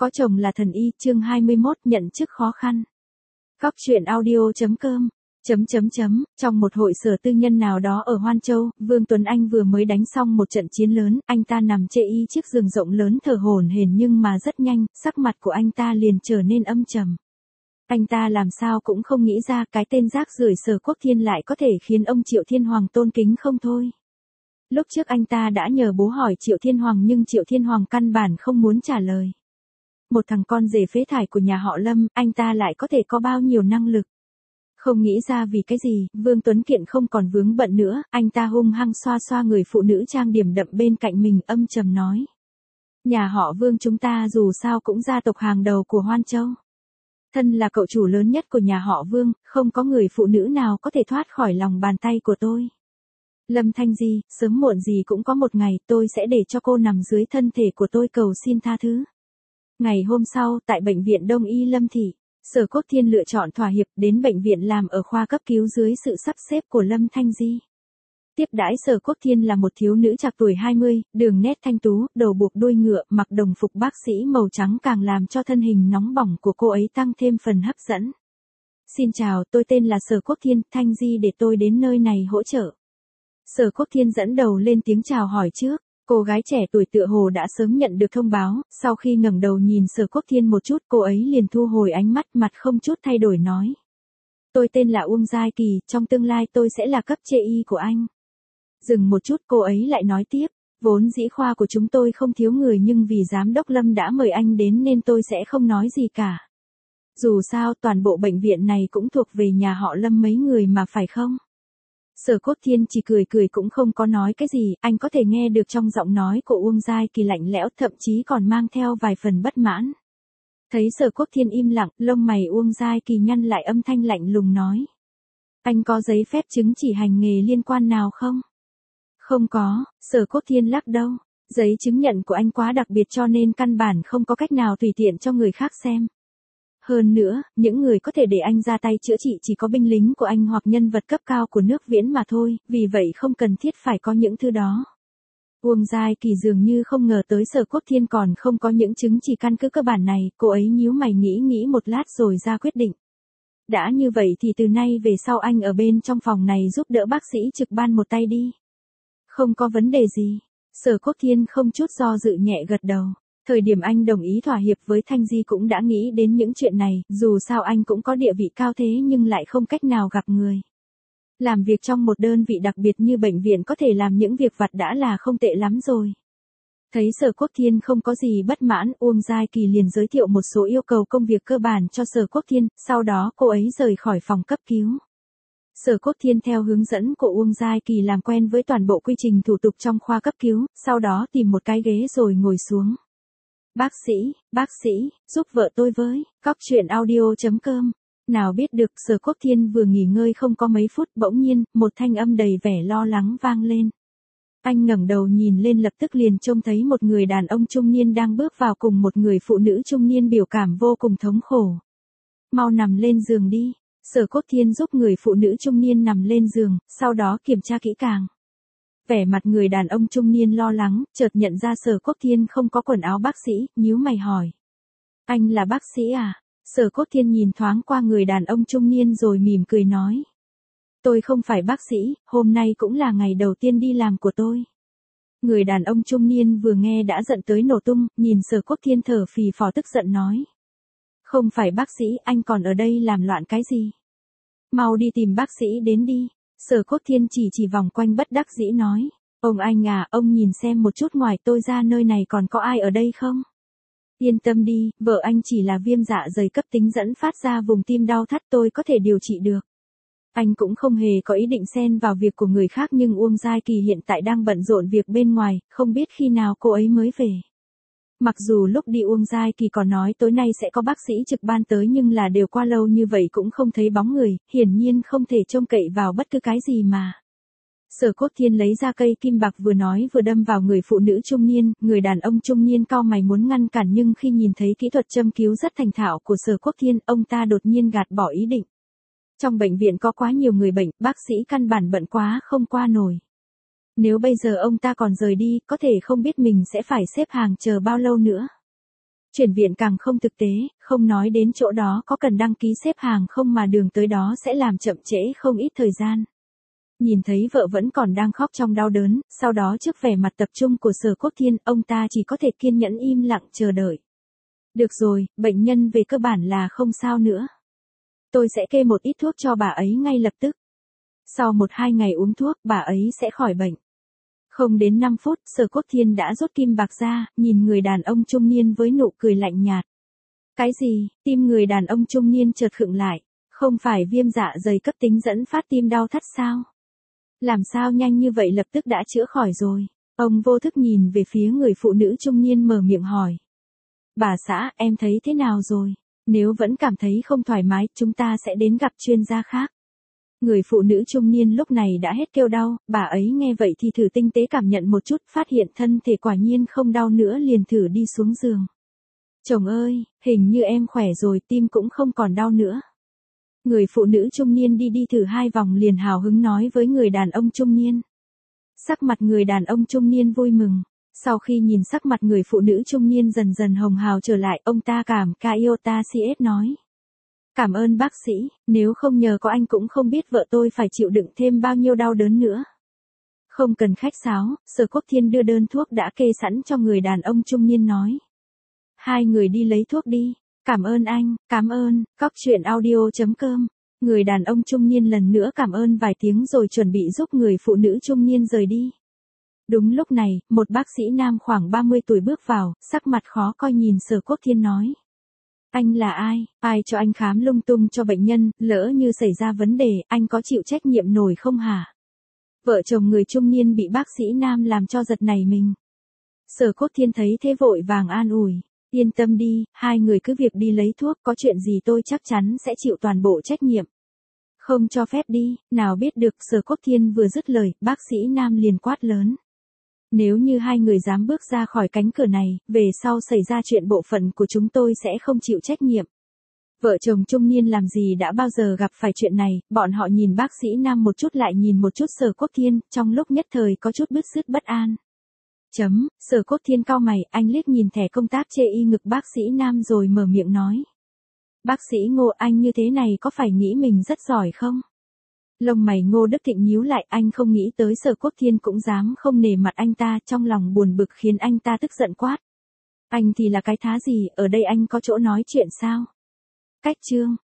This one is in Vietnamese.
Có chồng là thần y, chương 21, nhận chức khó khăn. Góc truyện audio.com. Trong một hội sở tư nhân nào đó ở Hoan Châu, Vương Tuấn Anh vừa mới đánh xong một trận chiến lớn, anh ta nằm chê y chiếc giường rộng lớn thở hổn hển nhưng mà rất nhanh, sắc mặt của anh ta liền trở nên âm trầm. Anh ta làm sao cũng không nghĩ ra cái tên rác rưởi Sở Quốc Thiên lại có thể khiến ông Triệu Thiên Hoàng tôn kính không thôi. Lúc trước anh ta đã nhờ bố hỏi Triệu Thiên Hoàng nhưng Triệu Thiên Hoàng căn bản không muốn trả lời. Một thằng con rể phế thải của nhà họ Lâm, anh ta lại có thể có bao nhiêu năng lực. Không nghĩ ra vì cái gì, Vương Tuấn Kiện không còn vướng bận nữa, anh ta hung hăng xoa xoa người phụ nữ trang điểm đậm bên cạnh mình âm trầm nói. Nhà họ Vương chúng ta dù sao cũng gia tộc hàng đầu của Hoan Châu. Thân là cậu chủ lớn nhất của nhà họ Vương, không có người phụ nữ nào có thể thoát khỏi lòng bàn tay của tôi. Lâm Thanh Di, sớm muộn gì cũng có một ngày tôi sẽ để cho cô nằm dưới thân thể của tôi cầu xin tha thứ. Ngày hôm sau, tại bệnh viện Đông Y Lâm Thị, Sở Quốc Thiên lựa chọn thỏa hiệp đến bệnh viện làm ở khoa cấp cứu dưới sự sắp xếp của Lâm Thanh Di. Tiếp đãi Sở Quốc Thiên là một thiếu nữ trạc tuổi 20, đường nét thanh tú, đầu buộc đuôi ngựa, mặc đồng phục bác sĩ màu trắng càng làm cho thân hình nóng bỏng của cô ấy tăng thêm phần hấp dẫn. Xin chào, tôi tên là Sở Quốc Thiên, Thanh Di để tôi đến nơi này hỗ trợ. Sở Quốc Thiên dẫn đầu lên tiếng chào hỏi trước. Cô gái trẻ tuổi tựa hồ đã sớm nhận được thông báo, sau khi ngẩng đầu nhìn Sở Quốc Thiên một chút cô ấy liền thu hồi ánh mắt mặt không chút thay đổi nói. Tôi tên là Uông Giai Kỳ, trong tương lai tôi sẽ là cấp chê y của anh. Dừng một chút cô ấy lại nói tiếp, vốn dĩ khoa của chúng tôi không thiếu người nhưng vì giám đốc Lâm đã mời anh đến nên tôi sẽ không nói gì cả. Dù sao toàn bộ bệnh viện này cũng thuộc về nhà họ Lâm mấy người mà phải không? Sở Quốc Thiên chỉ cười cười cũng không có nói cái gì, anh có thể nghe được trong giọng nói của Uông Giai Kỳ lạnh lẽo thậm chí còn mang theo vài phần bất mãn. Thấy Sở Quốc Thiên im lặng, lông mày Uông Giai Kỳ nhăn lại âm thanh lạnh lùng nói. Anh có giấy phép chứng chỉ hành nghề liên quan nào không? Không có, Sở Quốc Thiên lắc đầu. Giấy chứng nhận của anh quá đặc biệt cho nên căn bản không có cách nào tùy tiện cho người khác xem. Hơn nữa, những người có thể để anh ra tay chữa trị chỉ có binh lính của anh hoặc nhân vật cấp cao của nước Viễn mà thôi, vì vậy không cần thiết phải có những thứ đó. Uông Giai Kỳ dường như không ngờ tới Sở Quốc Thiên còn không có những chứng chỉ căn cứ cơ bản này, cô ấy nhíu mày nghĩ một lát rồi ra quyết định. Đã như vậy thì từ nay về sau anh ở bên trong phòng này giúp đỡ bác sĩ trực ban một tay đi. Không có vấn đề gì. Sở Quốc Thiên không chút do dự nhẹ gật đầu. Thời điểm anh đồng ý thỏa hiệp với Thanh Di cũng đã nghĩ đến những chuyện này, dù sao anh cũng có địa vị cao thế nhưng lại không cách nào gặp người. Làm việc trong một đơn vị đặc biệt như bệnh viện có thể làm những việc vặt đã là không tệ lắm rồi. Thấy Sở Quốc Thiên không có gì bất mãn, Uông Giai Kỳ liền giới thiệu một số yêu cầu công việc cơ bản cho Sở Quốc Thiên, sau đó cô ấy rời khỏi phòng cấp cứu. Sở Quốc Thiên theo hướng dẫn của Uông Giai Kỳ làm quen với toàn bộ quy trình thủ tục trong khoa cấp cứu, sau đó tìm một cái ghế rồi ngồi xuống. Bác sĩ, giúp vợ tôi với, góc truyện audio.com. Nào biết được Sở Quốc Thiên vừa nghỉ ngơi không có mấy phút bỗng nhiên, một thanh âm đầy vẻ lo lắng vang lên. Anh ngẩng đầu nhìn lên lập tức liền trông thấy một người đàn ông trung niên đang bước vào cùng một người phụ nữ trung niên biểu cảm vô cùng thống khổ. Mau nằm lên giường đi. Sở Quốc Thiên giúp người phụ nữ trung niên nằm lên giường, sau đó kiểm tra kỹ càng. Vẻ mặt người đàn ông trung niên lo lắng, chợt nhận ra Sở Quốc Thiên không có quần áo bác sĩ, nhíu mày hỏi. Anh là bác sĩ à? Sở Quốc Thiên nhìn thoáng qua người đàn ông trung niên rồi mỉm cười nói. Tôi không phải bác sĩ, hôm nay cũng là ngày đầu tiên đi làm của tôi. Người đàn ông trung niên vừa nghe đã giận tới nổ tung, nhìn Sở Quốc Thiên thở phì phò tức giận nói. Không phải bác sĩ, anh còn ở đây làm loạn cái gì? Mau đi tìm bác sĩ đến đi. Sở Quốc Thiên chỉ vòng quanh bất đắc dĩ nói. Ông anh à, ông nhìn xem một chút ngoài tôi ra nơi này còn có ai ở đây không? Yên tâm đi, vợ anh chỉ là viêm dạ dày cấp tính dẫn phát ra vùng tim đau thắt tôi có thể điều trị được. Anh cũng không hề có ý định xen vào việc của người khác nhưng Uông Giai Kỳ hiện tại đang bận rộn việc bên ngoài, không biết khi nào cô ấy mới về. Mặc dù lúc đi Uông Giai Kỳ còn nói tối nay sẽ có bác sĩ trực ban tới nhưng là đều qua lâu như vậy cũng không thấy bóng người, hiển nhiên không thể trông cậy vào bất cứ cái gì mà. Sở Quốc Thiên lấy ra cây kim bạc vừa nói vừa đâm vào người phụ nữ trung niên, người đàn ông trung niên cau mày muốn ngăn cản nhưng khi nhìn thấy kỹ thuật châm cứu rất thành thạo của Sở Quốc Thiên, ông ta đột nhiên gạt bỏ ý định. Trong bệnh viện có quá nhiều người bệnh, bác sĩ căn bản bận quá không qua nổi. Nếu bây giờ ông ta còn rời đi, có thể không biết mình sẽ phải xếp hàng chờ bao lâu nữa. Chuyển viện càng không thực tế, không nói đến chỗ đó có cần đăng ký xếp hàng không mà đường tới đó sẽ làm chậm trễ không ít thời gian. Nhìn thấy vợ vẫn còn đang khóc trong đau đớn, sau đó trước vẻ mặt tập trung của Sở Quốc Thiên, ông ta chỉ có thể kiên nhẫn im lặng chờ đợi. Được rồi, bệnh nhân về cơ bản là không sao nữa. Tôi sẽ kê một ít thuốc cho bà ấy ngay lập tức. Sau 1-2 ngày uống thuốc, bà ấy sẽ khỏi bệnh. Không đến 5 phút, Sở Quốc Thiên đã rút kim bạc ra, nhìn người đàn ông trung niên với nụ cười lạnh nhạt. Cái gì? Tim người đàn ông trung niên chợt khựng lại. Không phải viêm dạ dày cấp tính dẫn phát tim đau thắt sao? Làm sao nhanh như vậy lập tức đã chữa khỏi rồi? Ông vô thức nhìn về phía người phụ nữ trung niên mở miệng hỏi. Bà xã, em thấy thế nào rồi? Nếu vẫn cảm thấy không thoải mái, chúng ta sẽ đến gặp chuyên gia khác. Người phụ nữ trung niên lúc này đã hết kêu đau, bà ấy nghe vậy thì thử tinh tế cảm nhận một chút, phát hiện thân thể quả nhiên không đau nữa liền thử đi xuống giường. Chồng ơi, hình như em khỏe rồi, tim cũng không còn đau nữa. Người phụ nữ trung niên đi thử 2 vòng liền hào hứng nói với người đàn ông trung niên. Sắc mặt người đàn ông trung niên vui mừng. Sau khi nhìn sắc mặt người phụ nữ trung niên dần dần hồng hào trở lại, ông ta cảm Kaiota CS nói. Cảm ơn bác sĩ, nếu không nhờ có anh cũng không biết vợ tôi phải chịu đựng thêm bao nhiêu đau đớn nữa. Không cần khách sáo, Sở Quốc Thiên đưa đơn thuốc đã kê sẵn cho người đàn ông trung niên nói. 2 người đi lấy thuốc đi. Cảm ơn anh, cảm ơn, coctruyện.audio.com. Người đàn ông trung niên lần nữa cảm ơn vài tiếng rồi chuẩn bị giúp người phụ nữ trung niên rời đi. Đúng lúc này, một bác sĩ nam khoảng 30 tuổi bước vào, sắc mặt khó coi nhìn Sở Quốc Thiên nói. Anh là ai? Ai cho anh khám lung tung cho bệnh nhân, lỡ như xảy ra vấn đề, anh có chịu trách nhiệm nổi không hả? Vợ chồng người trung niên bị bác sĩ nam làm cho giật nảy mình. Sở Quốc Thiên thấy thế vội vàng an ủi. Yên tâm đi, 2 người cứ việc đi lấy thuốc, có chuyện gì tôi chắc chắn sẽ chịu toàn bộ trách nhiệm. Không cho phép đi, nào biết được. Sở Quốc Thiên vừa dứt lời, bác sĩ nam liền quát lớn. Nếu như 2 người dám bước ra khỏi cánh cửa này, về sau xảy ra chuyện bộ phận của chúng tôi sẽ không chịu trách nhiệm. Vợ chồng trung niên làm gì đã bao giờ gặp phải chuyện này, bọn họ nhìn bác sĩ nam một chút lại nhìn một chút Sở Quốc Thiên, trong lúc nhất thời có chút bứt rứt bất an. Sở Quốc Thiên cau mày, anh liếc nhìn thẻ công tác chê y ngực bác sĩ nam rồi mở miệng nói. Bác sĩ Ngô, anh như thế này có phải nghĩ mình rất giỏi không? Lông mày Ngô Đức Thịnh nhíu lại, anh không nghĩ tới Sở Quốc Thiên cũng dám không nể mặt anh ta, trong lòng buồn bực khiến anh ta tức giận quát. Anh thì là cái thá gì, ở đây anh có chỗ nói chuyện sao? Cách chương.